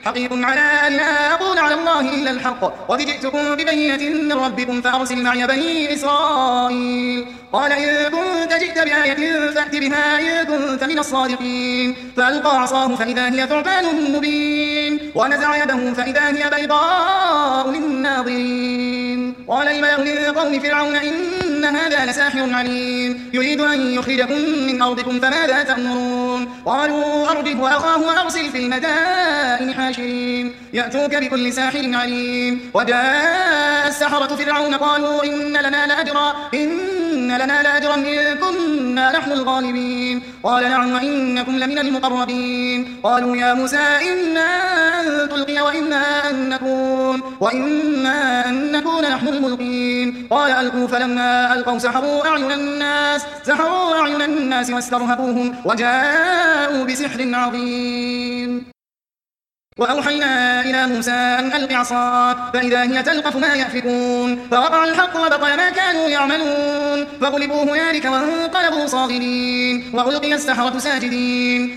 حقيق على أن لا أقول على الله إلا الحق، قد جئتكم ببينة من ربكم فأرسل معي بني إسرائيل. قال إن كنت جئت بآية فأت بها إن كنت من الصادقين. فألقى عصاه فإذا هي ثعبان مبين، ونزع يده فإذا هي بيضاء للناظرين. قال الملأ من قوم فرعون إن هذا لساحر عليم، يريد أن يخرجكم من أرضكم فماذا تأمرون؟ قالوا أرجه وأخاه وأرسل في المدائن حاشرين يأتوك بكل ساحر عليم. وجاء السحرة فرعون قالوا إن لنا لأجرا إن كنا نحن الغالبين. قال نعم وإنكم لمن المقربين. قالوا يا موسى إنا أن تلقي وإنا أن نكون نحن الملقين. قال ألقوا، فلما ألقوا سحروا أعين الناس واسترهبوهم وجاءوا بسحر عظيم. وأوحينا إلى موسى أن ألق عصاك فإذا هي تلقف ما يأفكون، فوقع الحق وبطل ما كانوا يعملون، فغلبوا هنالك وانقلبوا صاغرين، وألقي السحرة ساجدين.